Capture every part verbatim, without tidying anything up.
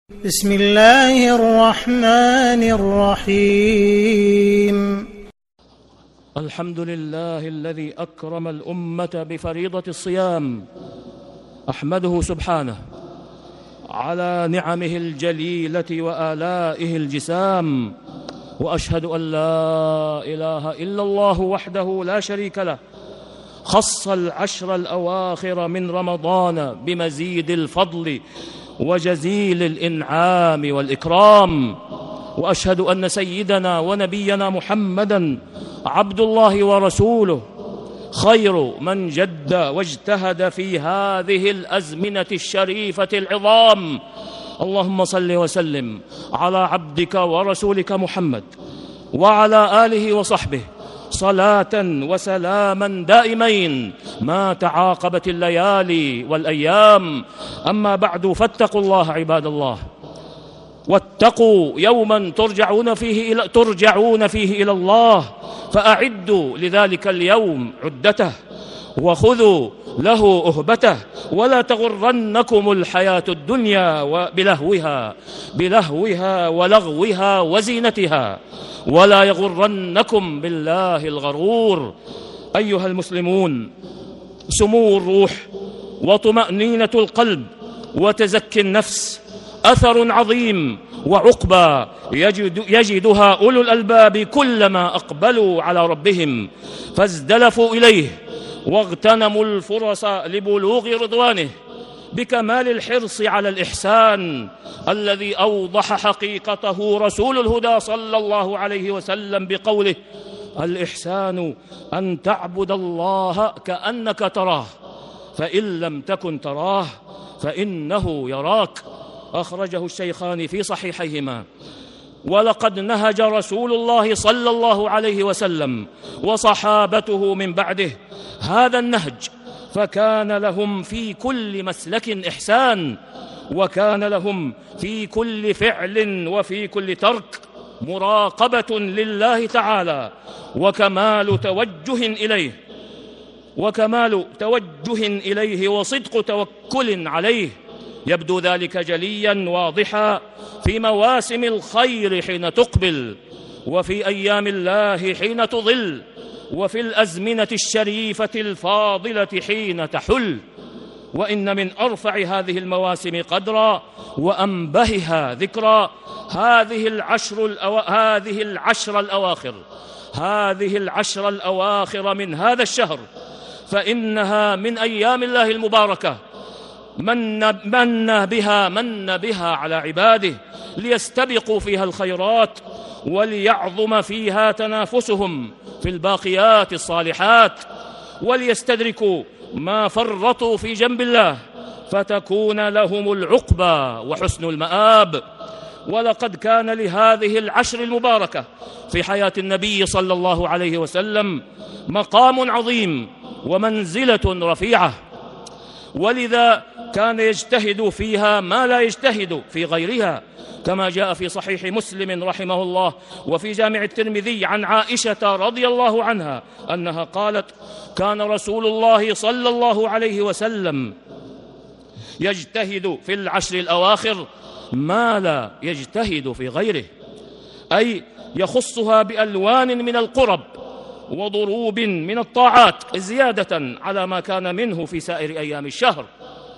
بسم الله الرحمن الرحيم. الحمد لله الذي أكرم الأمة بفريضة الصيام، أحمده سبحانه على نعمه الجليلة وآلائه الجسام، وأشهد أن لا إله إلا الله وحده لا شريك له، خص العشر الأواخر من رمضان بمزيد الفضل وجزيل الإنعام والإكرام. وأشهد أن سيدنا ونبينا محمدًا عبد الله ورسوله، خير من جد واجتهد في هذه الأزمنة الشريفة العظام. اللهم صل وسلم على عبدك ورسولك محمد وعلى آله وصحبه صلاة وسلاما دائمين ما تعاقبت الليالي والأيام. أما بعد، فاتقوا الله عباد الله، واتقوا يوما ترجعون فيه إلى, ترجعون فيه إلى الله، فأعدوا لذلك اليوم عدته وخذوا له أهبته، ولا تغرنكم الحياة الدنيا بلهوها بلهوها ولغوها وزينتها، ولا يغرنكم بالله الغرور. أيها المسلمون، سمو الروح وطمأنينة القلب وتزكي النفس أثر عظيم وعقبى يجد يجدها أولو الألباب كلما أقبلوا على ربهم فازدلفوا إليه واغتنموا الفرص لبلوغ رضوانه بكمال الحرص على الإحسان الذي أوضح حقيقته رسول الهدى صلى الله عليه وسلم بقوله: الإحسان أن تعبد الله كأنك تراه، فإن لم تكن تراه فإنه يراك. أخرجه الشيخان في صحيحيهما. ولقد نهج رسول الله صلى الله عليه وسلم وصحابته من بعده هذا النهج، فكان لهم في كل مسلك إحسان، وكان لهم في كل فعل وفي كل ترك مراقبة لله تعالى وكمال توجه إليه وكمال توجه إليه وصدق توكل عليه. يبدو ذلك جليا واضحا في مواسم الخير حين تقبل، وفي أيام الله حين تضل، وفي الأزمنة الشريفة الفاضلة حين تحل. وإن من أرفع هذه المواسم قدرا وأنبهها ذكرا هذه العشر الأو... هذه العشر الأواخر هذه العشر الأواخر من هذا الشهر، فإنها من أيام الله المباركة من من بها من بها على عباده ليستبقوا فيها الخيرات وليعظم فيها تنافسهم في الباقيات الصالحات، وليستدركوا ما فرطوا في جنب الله فتكون لهم العقبى وحسن المآب. ولقد كان لهذه العشر المباركة في حياة النبي صلى الله عليه وسلم مقام عظيم ومنزلة رفيعة، ولذا كان يجتهد فيها ما لا يجتهد في غيرها، كما جاء في صحيح مسلم رحمه الله وفي جامع الترمذي عن عائشة رضي الله عنها أنها قالت: كان رسول الله صلى الله عليه وسلم يجتهد في العشر الأواخر ما لا يجتهد في غيره، أي يخصها بألوان من القرب وضروب من الطاعات زيادة على ما كان منه في سائر أيام الشهر.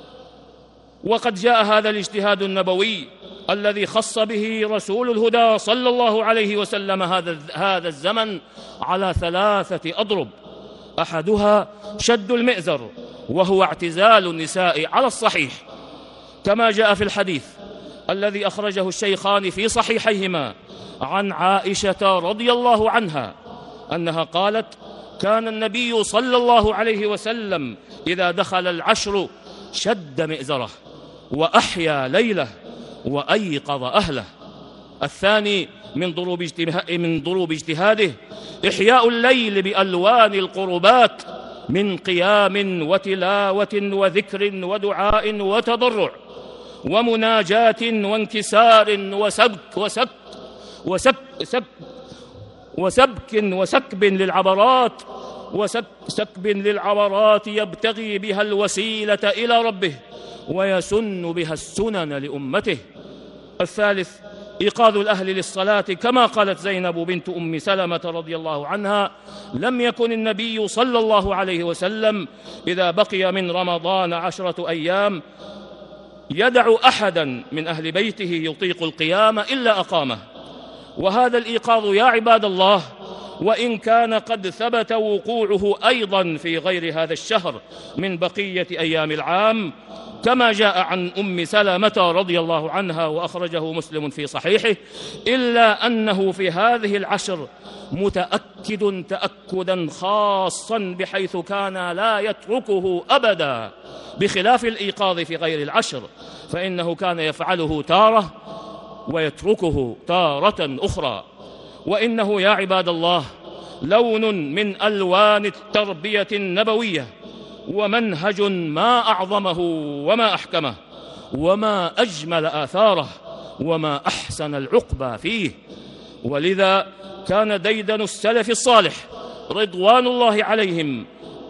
وقد جاء هذا الاجتهاد النبوي الذي خص به رسول الهدى صلى الله عليه وسلم هذا هذا الزمن على ثلاثة أضرب. أحدها شد المئزر، وهو اعتزال النساء على الصحيح، كما جاء في الحديث الذي أخرجه الشيخان في صحيحيهما عن عائشة رضي الله عنها أنها قالت: كان النبي صلى الله عليه وسلم إذا دخل العشر شد مئزره وأحيا ليله وأيقظ أهله. الثاني من ضروب من ضروب اجتهاده إحياء الليل بألوان القربات من قيام وتلاوة وذكر ودعاء وتضرع ومناجاة وانكسار وسبك وسك وسك سك وسبك وسكب للعبرات وسكب للعبرات يبتغي بها الوسيلة إلى ربه ويسن بها السنن لأمته. الثالث إيقاظ الأهل للصلاة، كما قالت زينب بنت أم سلمة رضي الله عنها: لم يكن النبي صلى الله عليه وسلم إذا بقي من رمضان عشرة أيام يدع أحدا من أهل بيته يطيق القيام إلا أقامه. وهذا الإيقاظ يا عباد الله وإن كان قد ثبت وقوعه أيضا في غير هذا الشهر من بقية أيام العام، كما جاء عن أم سلمة رضي الله عنها وأخرجه مسلم في صحيحه، إلا أنه في هذه العشر متأكد تأكدا خاصا بحيث كان لا يتركه أبدا، بخلاف الإيقاظ في غير العشر فإنه كان يفعله تارة ويتركه تارة أخرى. وإنه يا عباد الله لون من ألوان التربية النبوية، ومنهج ما أعظمه وما أحكمه وما أجمل آثاره وما أحسن العقبى فيه. ولذا كان ديدن السلف الصالح رضوان الله عليهم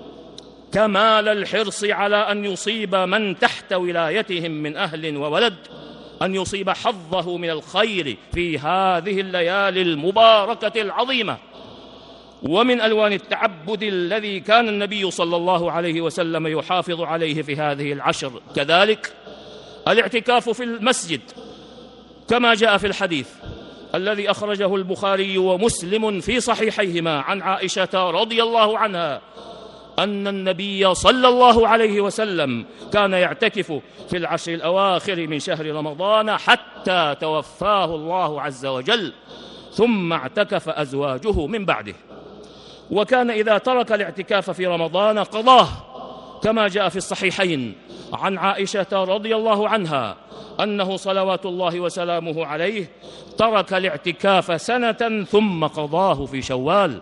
كمال الحرص على أن يصيب من تحت ولايتهم من أهل وولد، أن يصيب حظه من الخير في هذه الليالي المباركة العظيمة. ومن ألوان التعبد الذي كان النبي صلى الله عليه وسلم يحافظ عليه في هذه العشر كذلك الاعتكاف في المسجد، كما جاء في الحديث الذي أخرجه البخاري ومسلم في صحيحيهما عن عائشة رضي الله عنها أن النبي صلى الله عليه وسلم كان يعتكف في العشر الأواخر من شهر رمضان حتى توفاه الله عز وجل، ثم اعتكف أزواجه من بعده. وكان إذا ترك الاعتكاف في رمضان قضاه، كما جاء في الصحيحين عن عائشة رضي الله عنها أنه صلوات الله وسلامه عليه ترك الاعتكاف سنة ثم قضاه في شوال.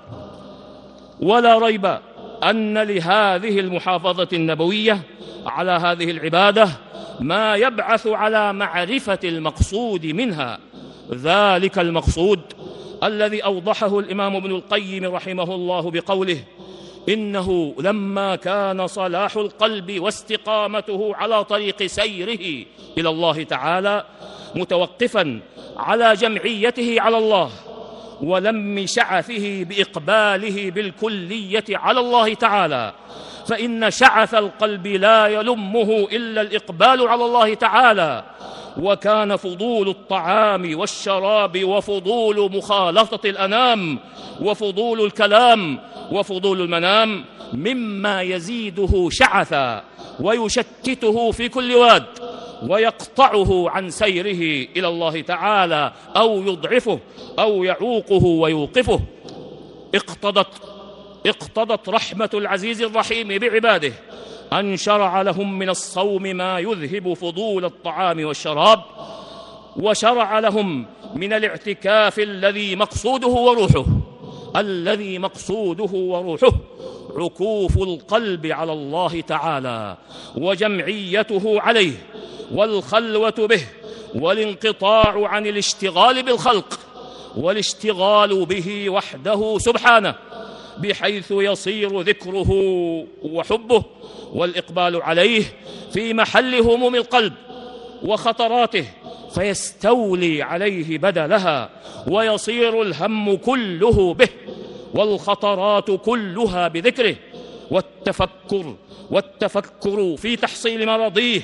ولا ريب أن لهذه المحافظة النبوية على هذه العبادة ما يبعث على معرفة المقصود منها، ذلك المقصود الذي أوضحه الإمام ابن القيم رحمه الله بقوله: إنه لما كان صلاح القلب واستقامته على طريق سيره إلى الله تعالى متوقفا على جمعيته على الله ولم شعثه بإقباله بالكلية على الله تعالى، فإن شعث القلب لا يلمه إلا الإقبال على الله تعالى. وكان فضول الطعام والشراب وفضول مخالطة الأنام وفضول الكلام وفضول المنام مما يزيده شعثا ويشتته في كل واد ويقطعه عن سيره إلى الله تعالى أو يضعفه أو يعوقه ويوقفه. اقتضت اقتضت رحمة العزيز الرحيم بعباده أن شرع لهم من الصوم ما يذهب فضول الطعام والشراب، وشرع لهم من الاعتكاف الذي مقصوده وروحه الذي مقصوده وروحه عكوف القلب على الله تعالى وجمعيته عليه والخلوة به والانقطاع عن الاشتغال بالخلق والاشتغال به وحده سبحانه، بحيث يصير ذكره وحبه والإقبال عليه في محل هموم القلب وخطراته، فيستولي عليه بدلها ويصير الهم كله به والخطرات كلها بذكره، والتفكر والتفكر في تحصيل مرضيه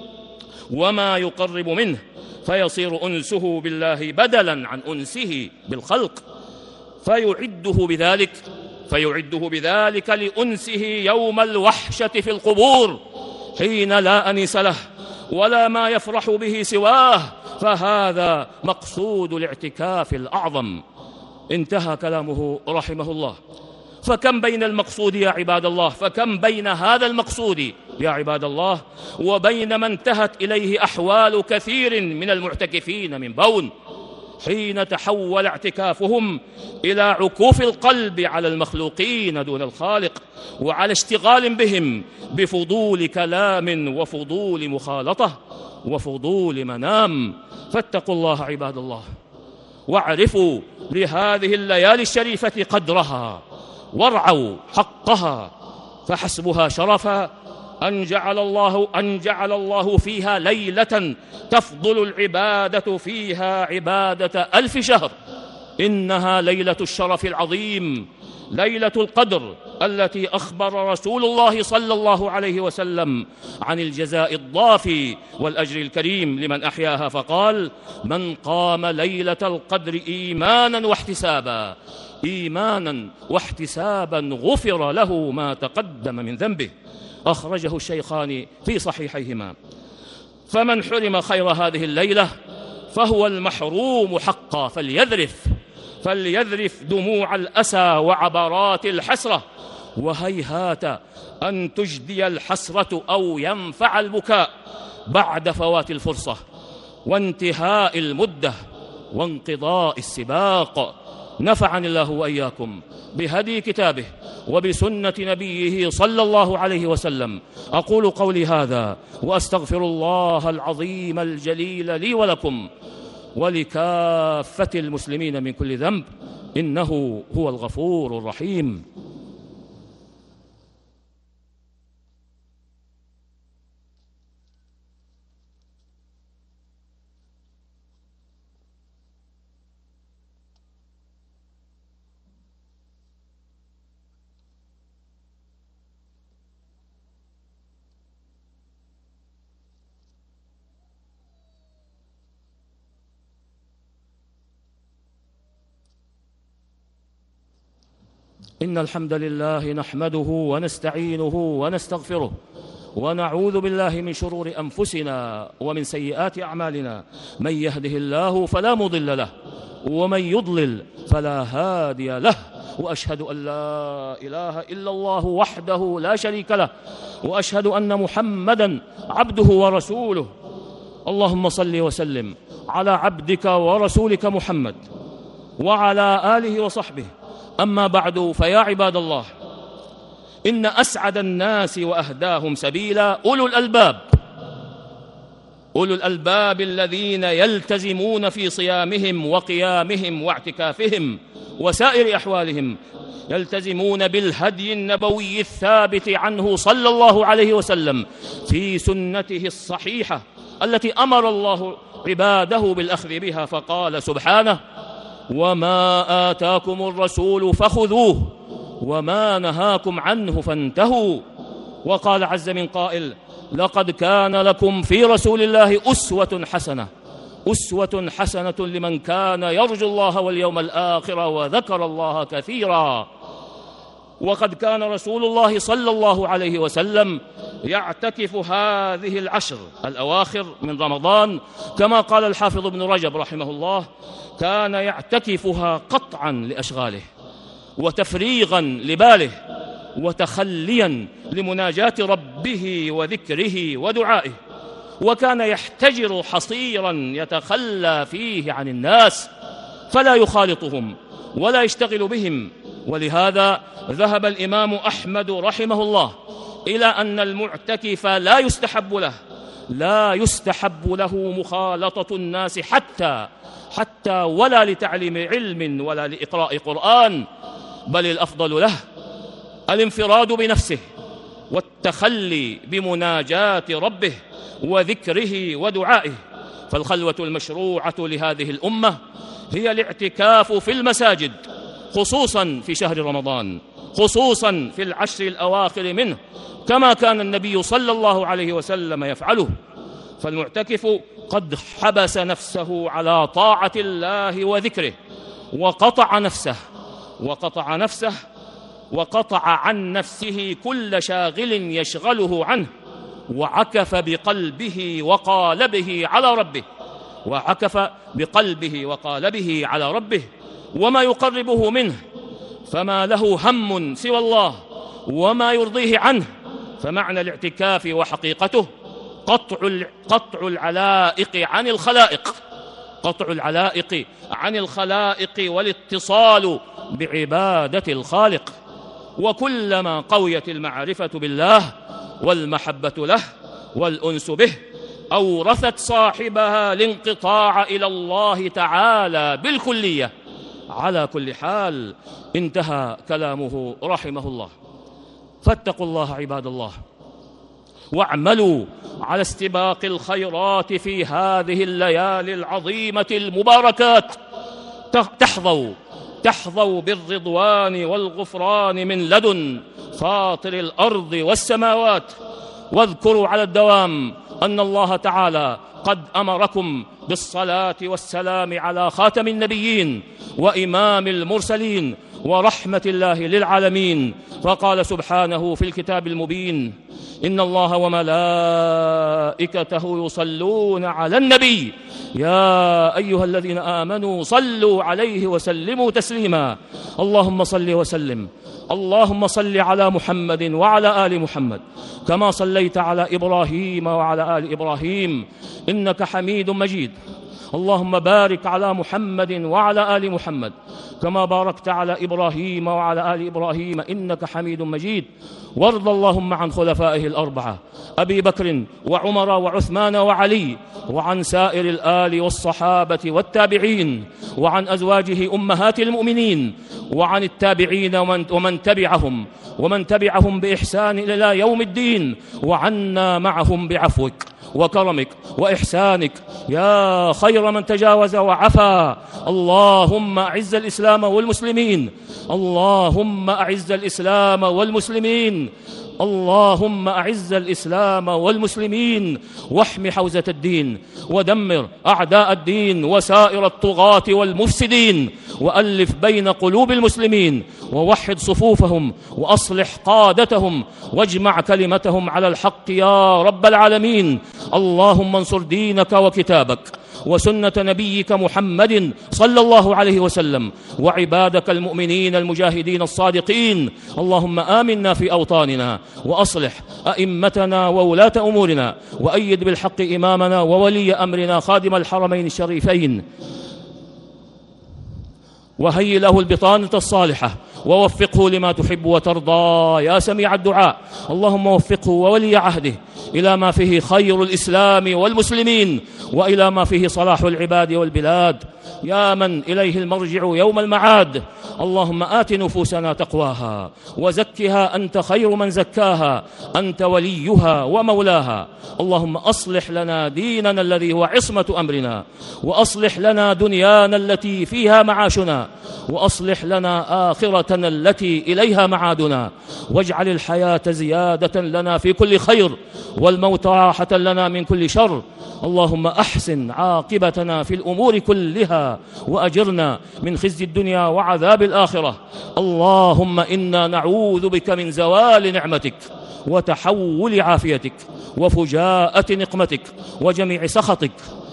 وما يقرب منه، فيصير أنسه بالله بدلا عن أنسه بالخلق، فيعده بذلك فيعده بذلك لأنسه يوم الوحشة في القبور حين لا أنيس له ولا ما يفرح به سواه، فهذا مقصود الاعتكاف الأعظم. انتهى كلامه رحمه الله. فكم بين المقصود يا عباد الله فكم بين هذا المقصود يا عباد الله وبين ما انتهت إليه أحوال كثير من المعتكفين من بون، حين تحول اعتكافهم إلى عكوف القلب على المخلوقين دون الخالق وعلى اشتغال بهم بفضول كلام وفضول مخالطة وفضول منام. فاتقوا الله عباد الله واعرفوا لهذه الليالي الشريفة قدرها وارعوا حقها، فحسبها شرفا أن جعل الله أن جعل الله فيها ليلة تفضل العبادة فيها عبادة ألف شهر. إنها ليلة الشرف العظيم، ليلة القدر التي أخبر رسول الله صلى الله عليه وسلم عن الجزاء الضافي والأجر الكريم لمن أحياها، فقال: من قام ليلة القدر إيمانا واحتسابا إيمانا واحتسابا غفر له ما تقدم من ذنبه. أخرجه الشيخان في صحيحيهما. فمن حرم خير هذه الليلة فهو المحروم حقا، فليذرف فليذرف دموع الأسى وعبرات الحسرة، وهيهات أن تجدي الحسرة أو ينفع البكاء بعد فوات الفرصة وانتهاء المدة وانقضاء السباق. نفعني الله وإياكم بهدي كتابه وبسنة نبيه صلى الله عليه وسلم. أقول قولي هذا وأستغفر الله العظيم الجليل لي ولكم ولكافة المسلمين من كل ذنب، إنه هو الغفور الرحيم. إن الحمد لله نحمده ونستعينه ونستغفره ونعوذ بالله من شرور أنفسنا ومن سيئات أعمالنا. من يهده الله فلا مضل له ومن يضلل فلا هادي له، وأشهد أن لا إله إلا الله وحده لا شريك له، وأشهد أن محمدًا عبده ورسوله. اللهم صل وسلم على عبدك ورسولك محمد وعلى آله وصحبه. أما بعد، فيا عباد الله، إن أسعد الناس وأهداهم سبيلا أولو الألباب أولو الألباب الذين يلتزمون في صيامهم وقيامهم واعتكافهم وسائر أحوالهم، يلتزمون بالهدي النبوي الثابت عنه صلى الله عليه وسلم في سنته الصحيحة التي أمر الله عباده بالأخذ بها، فقال سبحانه: وما آتاكم الرسول فخذوه وما نهاكم عنه فانتهوا. وقال عز من قائل: لقد كان لكم في رسول الله أسوة حسنة أسوة حسنة لمن كان يرجو الله واليوم الآخر وذكر الله كثيرا. وقد كان رسول الله صلى الله عليه وسلم يعتكف هذه العشر الأواخر من رمضان، كما قال الحافظ ابن رجب رحمه الله: كان يعتكفها قطعا لأشغاله وتفريغا لباله وتخليا لمناجاة ربه وذكره ودعائه، وكان يحتجر حصيرا يتخلى فيه عن الناس فلا يخالطهم ولا يشتغل بهم. ولهذا ذهب الإمام أحمد رحمه الله إلى أن المعتكف لا يستحب له لا يستحب له مخالطة الناس حتى حتى ولا لتعليم علم ولا لإقراء قرآن، بل الأفضل له الانفراد بنفسه والتخلي بمناجاة ربه وذكره ودعائه. فالخلوة المشروعة لهذه الأمة هي الاعتكاف في المساجد، خصوصا في شهر رمضان، خصوصا في العشر الأواخر منه، كما كان النبي صلى الله عليه وسلم يفعله. فالمعتكف قد حبس نفسه على طاعة الله وذكره، وقطع نفسه وقطع نفسه وقطع عن نفسه كل شاغل يشغله عنه، وعكف بقلبه وقالبه على ربه وعكف بقلبه وقالبه على ربه وما يقربه منه، فما له هم سوى الله وما يرضيه عنه. فمعنى الاعتكاف وحقيقته قطع قطع العلائق عن الخلائق قطع العلائق عن الخلائق والاتصال بعبادة الخالق. وكلما قويت المعرفة بالله والمحبة له والأنس به أورثت صاحبها الانقطاع إلى الله تعالى بالكلية على كل حال. انتهى كلامه رحمه الله. فاتقوا الله عباد الله، واعملوا على استباق الخيرات في هذه الليالي العظيمة المباركات، تحظوا تحظوا بالرضوان والغفران من لدن فاطر الأرض والسماوات. واذكروا على الدوام أن الله تعالى قد أمركم بالصلاة والسلام على خاتم النبيين وإمام المرسلين ورحمة الله للعالمين، فقال سبحانه في الكتاب المبين: إن الله وملائكته يصلون على النبي يا أيها الذين آمنوا صلوا عليه وسلموا تسليما. اللهم صل وسلم اللهم صل على محمد وعلى آل محمد كما صليت على إبراهيم وعلى آل إبراهيم إنك حميد مجيد. اللهم بارك على محمد وعلى آل محمد كما باركت على إبراهيم وعلى آل إبراهيم إنك حميد مجيد. وارض اللهم عن خلفائه الأربعة أبي بكر وعمر وعثمان وعلي، وعن سائر الآل والصحابة والتابعين، وعن أزواجه أمهات المؤمنين، وعن التابعين ومن, ومن تبعهم ومن تبعهم بإحسان إلى يوم الدين، وعنا معهم بعفوك وكرمك وإحسانك يا خير من تجاوز وعفا. اللهم أعز الإسلام والمسلمين اللهم أعز الإسلام والمسلمين اللهم أعز الإسلام والمسلمين واحم حوزة الدين، ودمر أعداء الدين وسائر الطغاة والمفسدين، وألف بين قلوب المسلمين، ووحد صفوفهم، وأصلح قادتهم، واجمع كلمتهم على الحق يا رب العالمين. اللهم انصر دينك وكتابك وسنة نبيك محمد صلى الله عليه وسلم وعبادك المؤمنين المجاهدين الصادقين. اللهم آمنا في أوطاننا، وأصلح أئمتنا وولاة أمورنا، وأيد بالحق إمامنا وولي أمرنا خادم الحرمين الشريفين، وهيئ له البطانة الصالحة، ووفقه لما تحب وترضى يا سميع الدعاء. اللهم وفقه وولي عهده إلى ما فيه خير الإسلام والمسلمين، وإلى ما فيه صلاح العباد والبلاد، يا من إليه المرجع يوم المعاد. اللهم آت نفوسنا تقواها وزكها أنت خير من زكاها، أنت وليها ومولاها. اللهم أصلح لنا ديننا الذي هو عصمة أمرنا، وأصلح لنا دنيانا التي فيها معاشنا، وأصلح لنا آخرتنا التي إليها معادنا، واجعل الحياة زيادة لنا في كل خير، والموت راحة لنا من كل شر. اللهم أحسن عاقبتنا في الأمور كلها، وأجرنا من خزي الدنيا وعذاب الآخرة. اللهم إنا نعوذ بك من زوال نعمتك، وتحول عافيتك، وفجاءة نقمتك، وجميع سخطك.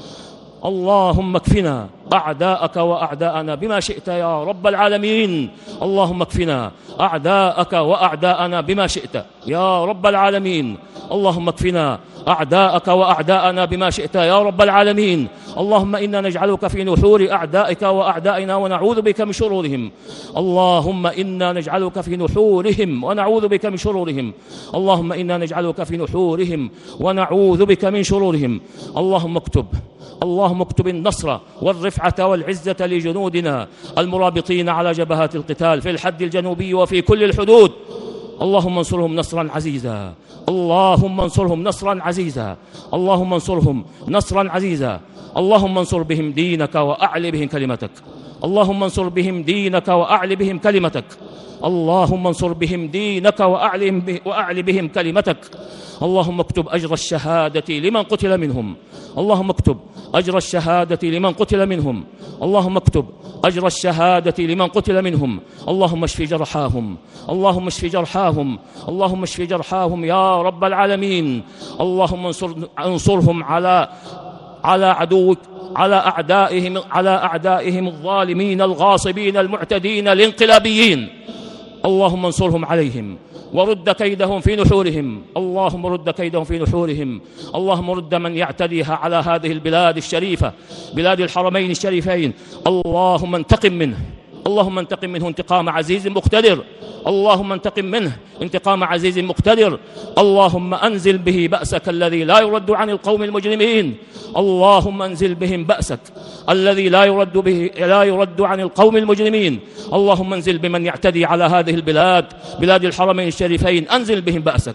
اللهم اكفنا أعداءك وأعداءنا بما شئت يا رب العالمين. اللهم اكفنا أعداءك وأعداءنا بما شئت يا رب العالمين. اللهم اكفنا أعداءك وأعداءنا بما شئت يا رب العالمين. اللهم إنا نجعلك في نحور أعدائك وأعدائنا ونعوذ بك من شرورهم. اللهم إنا نجعلك في نحورهم ونعوذ بك من شرورهم. اللهم إنا نجعلك في نحورهم ونعوذ بك من شرورهم. اللهم اكتب اللهم اكتب النصر والرفعة والعزة لجنودنا المرابطين على جبهات القتال في الحد الجنوبي وفي كل الحدود. اللهم انصرهم نصرا عزيزا اللهم انصرهم نصرا عزيزا اللهم انصرهم نصرا عزيزا. اللهم انصر بهم دينك وأعل بهم كلمتك. اللهم انصر بهم دينك وأعل بهم كلمتك. اللهم انصر بهم دينك وأعل بهم كلمتك. اللهم اكتب أجر الشهادة لمن قتل منهم. اللهم اكتب أجر الشهادة لمن قتل منهم. اللهم اكتب أجر الشهادة لمن قتل منهم. اللهم اشف جرحاهم اللهم اشف جرحاهم اللهم اشف جرحاهم يا رب العالمين. اللهم انصر انصرهم على على عدوك على أعدائهم على أعدائهم الظالمين الغاصبين المعتدين الانقلابيين. اللهم انصرهم عليهم ورد كيدهم في نحورهم. اللهم رد كيدهم في نحورهم. اللهم رد من يعتديها على هذه البلاد الشريفة بلاد الحرمين الشريفين. اللهم انتقم منه اللهم انتقم منه انتقام عزيز مقتدر. اللهم انتقم منه انتقام عزيز مقتدر. اللهم أنزل به بأسك الذي لا يرد عن القوم المجرمين. اللهم أنزل بهم بأسك الذي لا يرد به لا يرد عن القوم المجرمين. اللهم انزل بمن يعتدي على هذه البلاد بلاد الحرمين الشريفين. أنزل بهم بأسك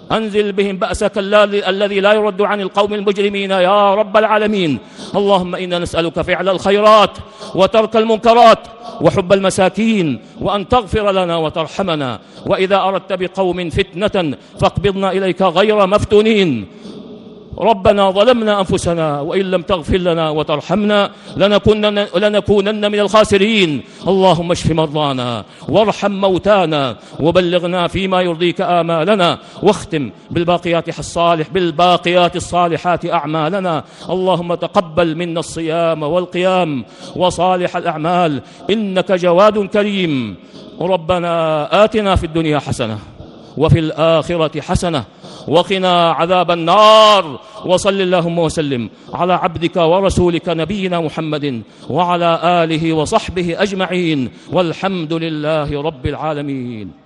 أنزل بهم بأسك الذي لا يرد عن القوم المجرمين يا رب العالمين. اللهم إنا نسألك فعل الخيرات وترك المنكرات وحب المساكين، وأن تغفر لنا وترحمنا، وإذا أردت بقوم فتنة فاقبضنا إليك غير مفتونين. ربنا ظلمنا أنفسنا وإن لم تغفر لنا وترحمنا لنكونن, لنكونن من الخاسرين. اللهم اشف مرضانا وارحم موتانا وبلغنا فيما يرضيك آمالنا، واختم بالباقيات الصالح بالباقيات الصالحات أعمالنا. اللهم تقبل منا الصيام والقيام وصالح الأعمال إنك جواد كريم. ربنا آتنا في الدنيا حسنة وفي الآخرة حسنة وقنا عذاب النار. وصل اللهم وسلم على عبدك ورسولك نبينا محمد وعلى آله وصحبه أجمعين، والحمد لله رب العالمين.